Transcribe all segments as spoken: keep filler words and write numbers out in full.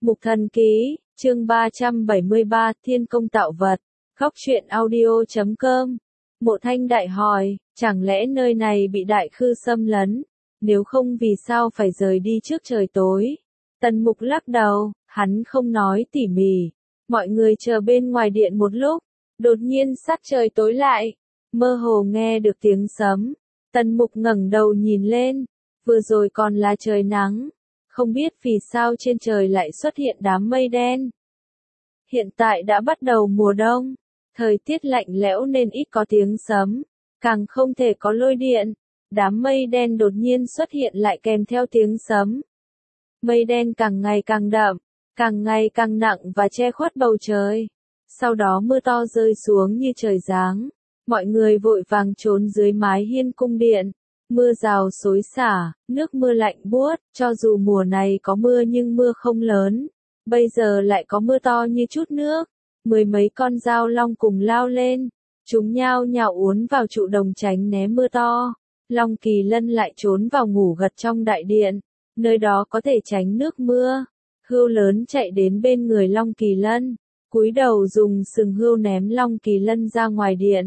Mục Thần Ký, chương ba trăm bảy mươi ba, Thiên Công Tạo Vật, Góc truyện audio chấm com. Mộ Thanh Đại hỏi, chẳng lẽ nơi này bị đại khư xâm lấn, nếu không vì sao phải rời đi trước trời tối? Tần Mục lắc đầu, hắn không nói tỉ mỉ. Mọi người chờ bên ngoài điện một lúc, đột nhiên sắc trời tối lại, mơ hồ nghe được tiếng sấm. Tần Mục ngẩng đầu nhìn lên, vừa rồi còn là trời nắng, không biết vì sao trên trời lại xuất hiện đám mây đen. Hiện tại đã bắt đầu mùa đông, thời tiết lạnh lẽo nên ít có tiếng sấm, càng không thể có lôi điện. Đám mây đen đột nhiên xuất hiện lại kèm theo tiếng sấm. Mây đen càng ngày càng đậm, càng ngày càng nặng và che khuất bầu trời. Sau đó mưa to rơi xuống như trời giáng. Mọi người vội vàng trốn dưới mái hiên cung điện. Mưa rào xối xả, nước mưa lạnh buốt, cho dù mùa này có mưa nhưng mưa không lớn. Bây giờ lại có mưa to như chút nước. Mười mấy con dao long cùng lao lên. Chúng nhao nhao uốn vào trụ đồng tránh né mưa to. Long Kỳ Lân lại trốn vào ngủ gật trong đại điện. Nơi đó có thể tránh nước mưa. Hươu lớn chạy đến bên người Long Kỳ Lân. Cúi đầu dùng sừng hươu ném Long Kỳ Lân ra ngoài điện.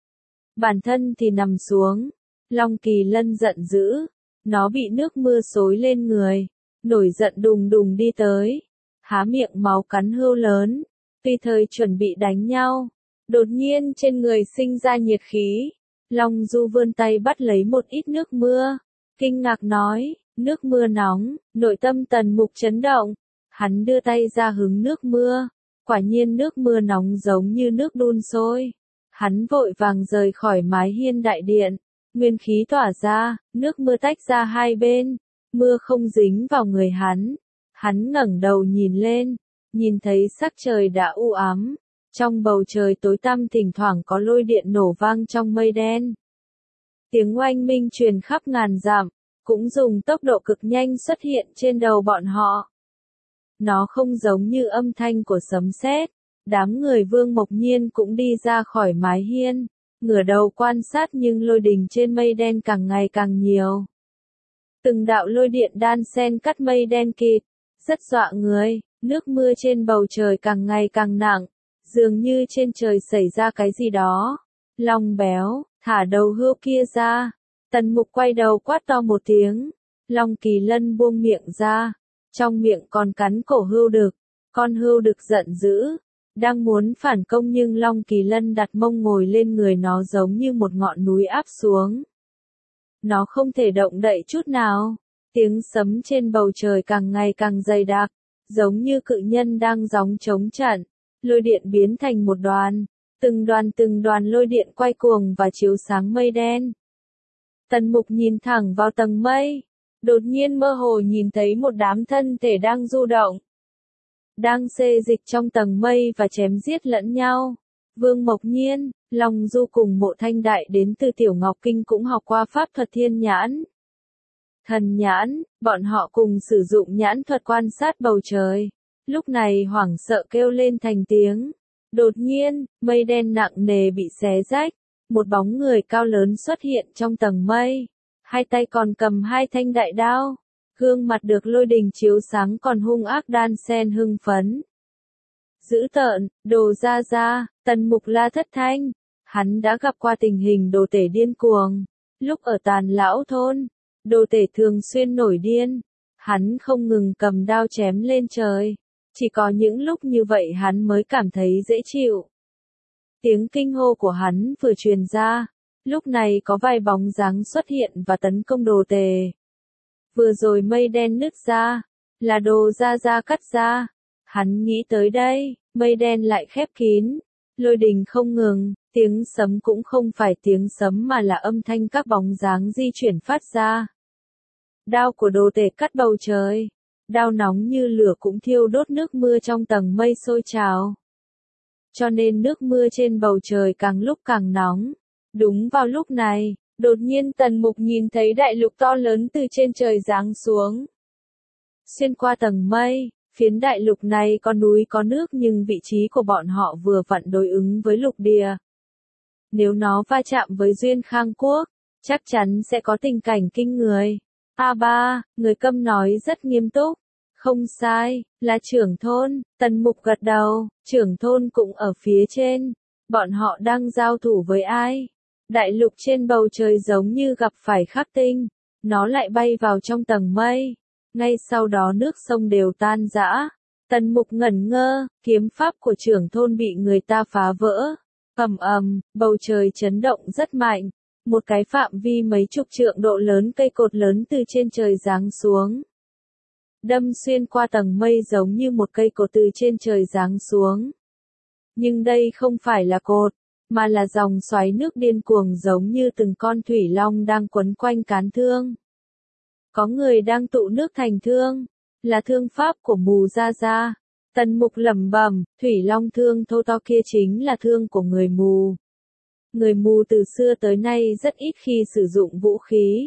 Bản thân thì nằm xuống. Long Kỳ Lân giận dữ. Nó bị nước mưa xối lên người. Nổi giận đùng đùng đi tới. Há miệng máu cắn hươu lớn. Tuy thời chuẩn bị đánh nhau. Đột nhiên trên người sinh ra nhiệt khí. Long Du vươn tay bắt lấy một ít nước mưa. Kinh ngạc nói, nước mưa nóng, nội tâm Tần Mục chấn động. Hắn đưa tay ra hứng nước mưa. Quả nhiên nước mưa nóng giống như nước đun sôi. Hắn vội vàng rời khỏi mái hiên đại điện. Nguyên khí tỏa ra, nước mưa tách ra hai bên. Mưa không dính vào người hắn. Hắn ngẩng đầu nhìn lên. Nhìn thấy sắc trời đã u ám. Trong bầu trời tối tăm thỉnh thoảng có lôi điện nổ vang trong mây đen. Tiếng oanh minh truyền khắp ngàn dặm, cũng dùng tốc độ cực nhanh xuất hiện trên đầu bọn họ. Nó không giống như âm thanh của sấm sét. Đám người Vương Mộc Nhiên cũng đi ra khỏi mái hiên, ngửa đầu quan sát nhưng lôi đình trên mây đen càng ngày càng nhiều. Từng đạo lôi điện đan xen cắt mây đen kịt, rất dọa người, nước mưa trên bầu trời càng ngày càng nặng. Dường như trên trời xảy ra cái gì đó. Long béo, thả đầu hươu kia ra. Tần Mục quay đầu quát to một tiếng. Long Kỳ Lân buông miệng ra. Trong miệng còn cắn cổ hươu đực. Con hươu đực giận dữ. Đang muốn phản công nhưng Long Kỳ Lân đặt mông ngồi lên người nó giống như một ngọn núi áp xuống. Nó không thể động đậy chút nào. Tiếng sấm trên bầu trời càng ngày càng dày đặc. Giống như cự nhân đang gióng chống trận. Lôi điện biến thành một đoàn, từng đoàn từng đoàn lôi điện quay cuồng và chiếu sáng mây đen. Tần Mục nhìn thẳng vào tầng mây, đột nhiên mơ hồ nhìn thấy một đám thân thể đang du động, đang xê dịch trong tầng mây và chém giết lẫn nhau. Vương Mộc Nhiên, Long Du cùng Mộ Thanh Đại đến từ Tiểu Ngọc Kinh cũng học qua pháp thuật thiên nhãn. Thần nhãn, bọn họ cùng sử dụng nhãn thuật quan sát bầu trời. Lúc này hoảng sợ kêu lên thành tiếng. Đột nhiên, mây đen nặng nề bị xé rách. Một bóng người cao lớn xuất hiện trong tầng mây. Hai tay còn cầm hai thanh đại đao. Gương mặt được lôi đình chiếu sáng còn hung ác đan xen hưng phấn. Dữ tợn, Đồ Gia Gia, Tần Mục la thất thanh. Hắn đã gặp qua tình hình đồ tể điên cuồng. Lúc ở Tàn Lão Thôn, đồ tể thường xuyên nổi điên. Hắn không ngừng cầm đao chém lên trời. Chỉ có những lúc như vậy hắn mới cảm thấy dễ chịu. Tiếng kinh hô của hắn vừa truyền ra. Lúc này có vài bóng dáng xuất hiện và tấn công đồ tề. Vừa rồi mây đen nứt ra. Là Đồ Gia Gia cắt ra. Hắn nghĩ tới đây, mây đen lại khép kín. Lôi đình không ngừng, tiếng sấm cũng không phải tiếng sấm mà là âm thanh các bóng dáng di chuyển phát ra. Đao của đồ tể cắt bầu trời. Đao nóng như lửa cũng thiêu đốt nước mưa trong tầng mây sôi trào. Cho nên nước mưa trên bầu trời càng lúc càng nóng. Đúng vào lúc này, đột nhiên Tần Mục nhìn thấy đại lục to lớn từ trên trời giáng xuống. Xuyên qua tầng mây, phiến đại lục này có núi có nước nhưng vị trí của bọn họ vừa vặn đối ứng với lục địa. Nếu nó va chạm với Duyên Khang Quốc, chắc chắn sẽ có tình cảnh kinh người. A ba, người Câm nói rất nghiêm túc. Không sai, là trưởng thôn, Tần Mục gật đầu, trưởng thôn cũng ở phía trên. Bọn họ đang giao thủ với ai? Đại lục trên bầu trời giống như gặp phải khắc tinh, nó lại bay vào trong tầng mây. Ngay sau đó nước sông đều tan rã. Tần Mục ngẩn ngơ, kiếm pháp của trưởng thôn bị người ta phá vỡ. Ầm ầm, bầu trời chấn động rất mạnh. Một cái phạm vi mấy chục trượng độ lớn cây cột lớn từ trên trời giáng xuống. Đâm xuyên qua tầng mây giống như một cây cột từ trên trời giáng xuống. Nhưng đây không phải là cột, mà là dòng xoáy nước điên cuồng giống như từng con thủy long đang quấn quanh cán thương. Có người đang tụ nước thành thương, là thương pháp của Mù Gia Gia. Tần Mục lẩm bẩm, thủy long thương thô to kia chính là thương của người mù. Người mù từ xưa tới nay rất ít khi sử dụng vũ khí.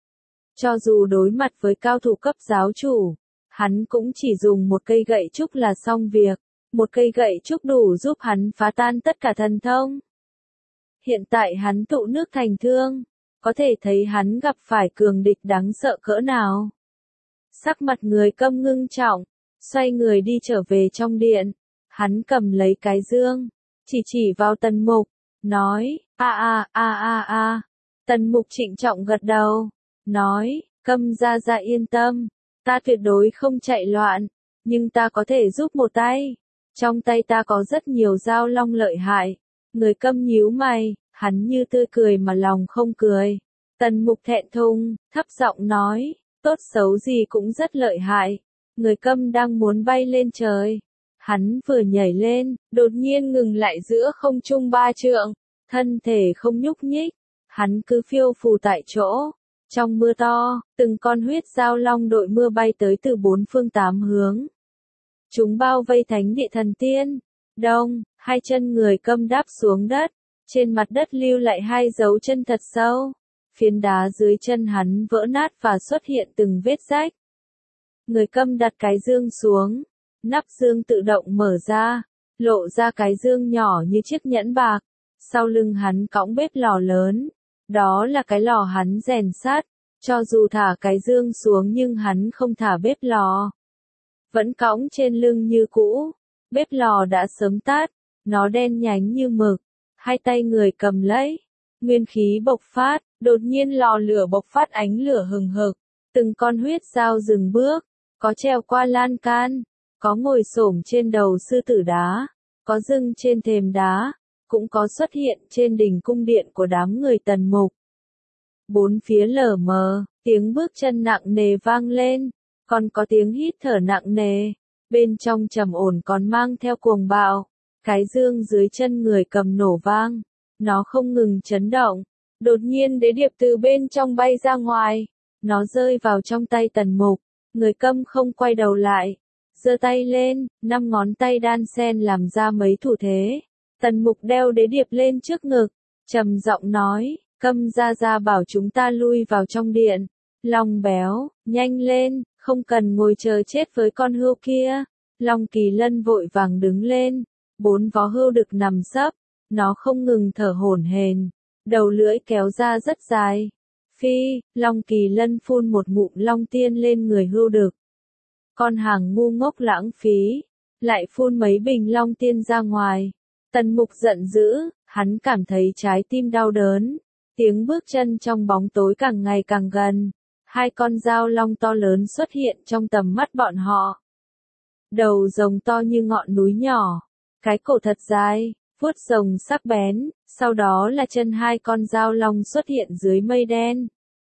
Cho dù đối mặt với cao thủ cấp giáo chủ, hắn cũng chỉ dùng một cây gậy trúc là xong việc. Một cây gậy trúc đủ giúp hắn phá tan tất cả thần thông. Hiện tại hắn tụ nước thành thương, có thể thấy hắn gặp phải cường địch đáng sợ cỡ nào. Sắc mặt người Câm ngưng trọng, xoay người đi trở về trong điện. Hắn cầm lấy cái dương, chỉ chỉ vào Tần Mục, nói, a a a a a. Tần Mục trịnh trọng gật đầu, nói, Câm Gia Gia yên tâm, ta tuyệt đối không chạy loạn, nhưng ta có thể giúp một tay. Trong tay ta có rất nhiều dao long lợi hại. Người Câm nhíu mày, hắn như tươi cười mà lòng không cười. Tần Mục thẹn thùng, thấp giọng nói, tốt xấu gì cũng rất lợi hại. Người Câm đang muốn bay lên trời. Hắn vừa nhảy lên, đột nhiên ngừng lại giữa không trung ba trượng, thân thể không nhúc nhích. Hắn cứ phiêu phù tại chỗ. Trong mưa to, từng con huyết dao long đội mưa bay tới từ bốn phương tám hướng. Chúng bao vây thánh địa thần tiên. Đông, hai chân người Câm đáp xuống đất. Trên mặt đất lưu lại hai dấu chân thật sâu. Phiến đá dưới chân hắn vỡ nát và xuất hiện từng vết rách. Người Câm đặt cái dương xuống. Nắp dương tự động mở ra. Lộ ra cái dương nhỏ như chiếc nhẫn bạc. Sau lưng hắn cõng bếp lò lớn. Đó là cái lò hắn rèn sắt. Cho dù thả cái dương xuống nhưng hắn không thả bếp lò. Vẫn cõng trên lưng như cũ. Bếp lò đã sớm tắt, nó đen nhánh như mực. Hai tay người cầm lấy. Nguyên khí bộc phát, đột nhiên lò lửa bộc phát ánh lửa hừng hực. Từng con huyết dao dừng bước, có treo qua lan can, có ngồi xổm trên đầu sư tử đá, có dưng trên thềm đá, cũng có xuất hiện trên đỉnh cung điện của đám người Tần Mục. Bốn phía lở mờ, tiếng bước chân nặng nề vang lên. Còn có tiếng hít thở nặng nề, bên trong trầm ổn còn mang theo cuồng bạo. Cái dương dưới chân người Cầm nổ vang, nó không ngừng chấn động. Đột nhiên đế điệp từ bên trong bay ra ngoài, nó rơi vào trong tay Tần Mục. Người Câm không quay đầu lại, giơ tay lên, năm ngón tay đan xen làm ra mấy thủ thế. Tần Mục đeo đế điệp lên trước ngực, trầm giọng nói, Câm Gia Gia bảo chúng ta lui vào trong điện. Long béo, nhanh lên, không cần ngồi chờ chết với con hươu kia. Long Kỳ Lân vội vàng đứng lên, bốn vó hươu đực nằm sấp, nó không ngừng thở hổn hển, đầu lưỡi kéo ra rất dài. Phi, Long Kỳ Lân phun một ngụm long tiên lên người hươu đực. Con hàng ngu ngốc lãng phí, lại phun mấy bình long tiên ra ngoài. Tần Mục giận dữ, hắn cảm thấy trái tim đau đớn. Tiếng bước chân trong bóng tối càng ngày càng gần. Hai con dao long to lớn xuất hiện trong tầm mắt bọn họ. Đầu rồng to như ngọn núi nhỏ, cái cổ thật dài, vuốt rồng sắc bén, sau đó là chân hai con dao long xuất hiện dưới mây đen.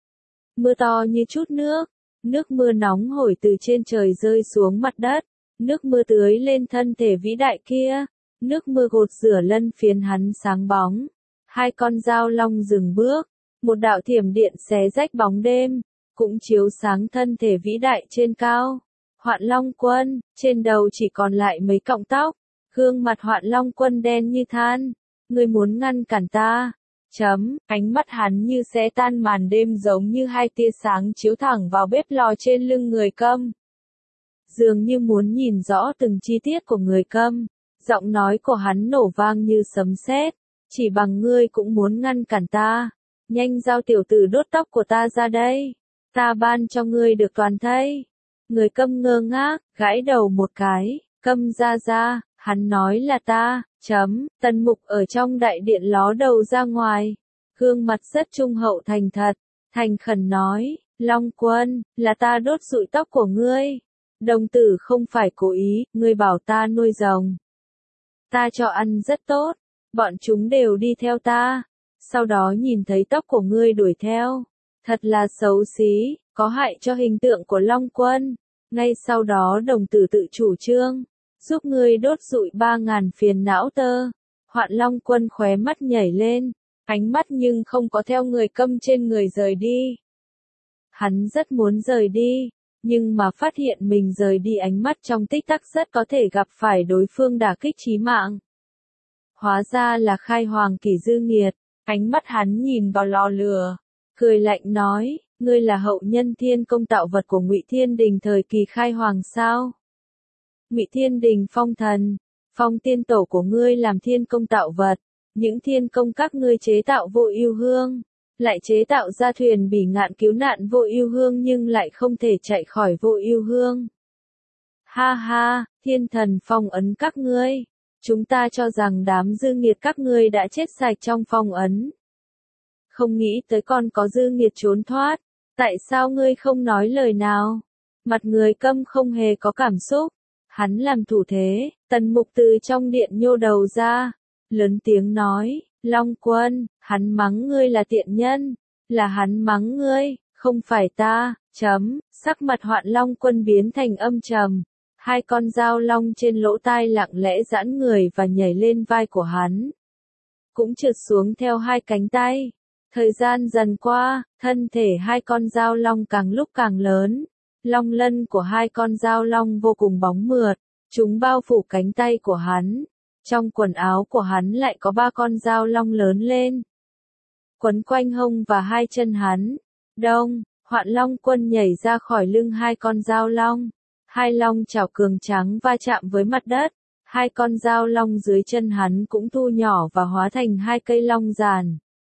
Mưa to như chút nước, nước mưa nóng hổi từ trên trời rơi xuống mặt đất, nước mưa tưới lên thân thể vĩ đại kia, nước mưa gột rửa lân phiến hắn sáng bóng. Hai con dao long dừng bước, một đạo thiểm điện xé rách bóng đêm, cũng chiếu sáng thân thể vĩ đại trên cao. Hoạn Long Quân, trên đầu chỉ còn lại mấy cọng tóc, gương mặt Hoạn Long Quân đen như than. Ngươi muốn ngăn cản ta? Chấm, ánh mắt hắn như xé tan màn đêm giống như hai tia sáng chiếu thẳng vào bếp lò trên lưng người Câm. Dường như muốn nhìn rõ từng chi tiết của người Câm, giọng nói của hắn nổ vang như sấm sét. Chỉ bằng ngươi cũng muốn ngăn cản ta. Nhanh giao tiểu tử đốt tóc của ta ra đây. Ta ban cho ngươi được toàn thây. Người Câm ngơ ngác, gãi đầu một cái, Câm ra ra, hắn nói là ta, chấm, Tần Mục ở trong đại điện ló đầu ra ngoài, gương mặt rất trung hậu thành thật, thành khẩn nói, Long Quân, là ta đốt rụi tóc của ngươi. Đồng tử không phải cố ý, ngươi bảo ta nuôi rồng. Ta cho ăn rất tốt, bọn chúng đều đi theo ta, sau đó nhìn thấy tóc của ngươi đuổi theo. Thật là xấu xí, có hại cho hình tượng của Long Quân. Ngay sau đó đồng tử tự chủ trương, giúp ngươi đốt rụi ba ngàn phiền não tơ. Hoạn Long Quân khóe mắt nhảy lên, ánh mắt nhưng không có theo người Câm trên người rời đi. Hắn rất muốn rời đi, nhưng mà phát hiện mình rời đi ánh mắt trong tích tắc rất có thể gặp phải đối phương đả kích chí mạng. Hóa ra là Khai Hoàng Kỷ Dư Nghiệt, ánh mắt hắn nhìn vào lò lửa, cười lạnh nói, ngươi là hậu nhân Thiên Công tạo vật của Ngụy Thiên Đình thời kỳ Khai Hoàng sao? Ngụy Thiên Đình phong thần, phong tiên tổ của ngươi làm Thiên Công tạo vật, những thiên công các ngươi chế tạo Vô Ưu Hương, lại chế tạo ra thuyền bỉ ngạn cứu nạn Vô Ưu Hương nhưng lại không thể chạy khỏi Vô Ưu Hương. Ha ha, thiên thần phong ấn các ngươi, chúng ta cho rằng đám dư nghiệt các ngươi đã chết sạch trong phong ấn. Không nghĩ tới còn có dư nghiệt trốn thoát, tại sao ngươi không nói lời nào? Mặt người Câm không hề có cảm xúc, hắn làm thủ thế, Tần Mục từ trong điện nhô đầu ra, lớn tiếng nói, Long Quân, hắn mắng ngươi là tiện nhân, là hắn mắng ngươi, không phải ta, chấm, sắc mặt Hoạn Long Quân biến thành âm trầm, hai con dao long trên lỗ tai lặng lẽ giãn người và nhảy lên vai của hắn, cũng trượt xuống theo hai cánh tay. Thời gian dần qua, thân thể hai con dao long càng lúc càng lớn, long lân của hai con dao long vô cùng bóng mượt, chúng bao phủ cánh tay của hắn. Trong quần áo của hắn lại có ba con dao long lớn lên, quấn quanh hông và hai chân hắn. Đông, Hoạn Long Quân nhảy ra khỏi lưng hai con dao long, hai long chảo cường tráng va chạm với mặt đất, hai con dao long dưới chân hắn cũng thu nhỏ và hóa thành hai cây long giàn.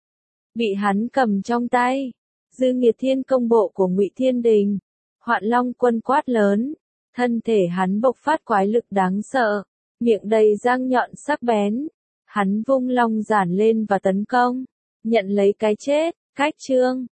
Bị hắn cầm trong tay, Dư Nghiệt Thiên Công bộ của Ngụy Thiên Đình. Hoạn Long Quân quát lớn, thân thể hắn bộc phát quái lực đáng sợ, miệng đầy răng nhọn sắc bén, hắn vung long giản lên và tấn công, nhận lấy cái chết. Cách chương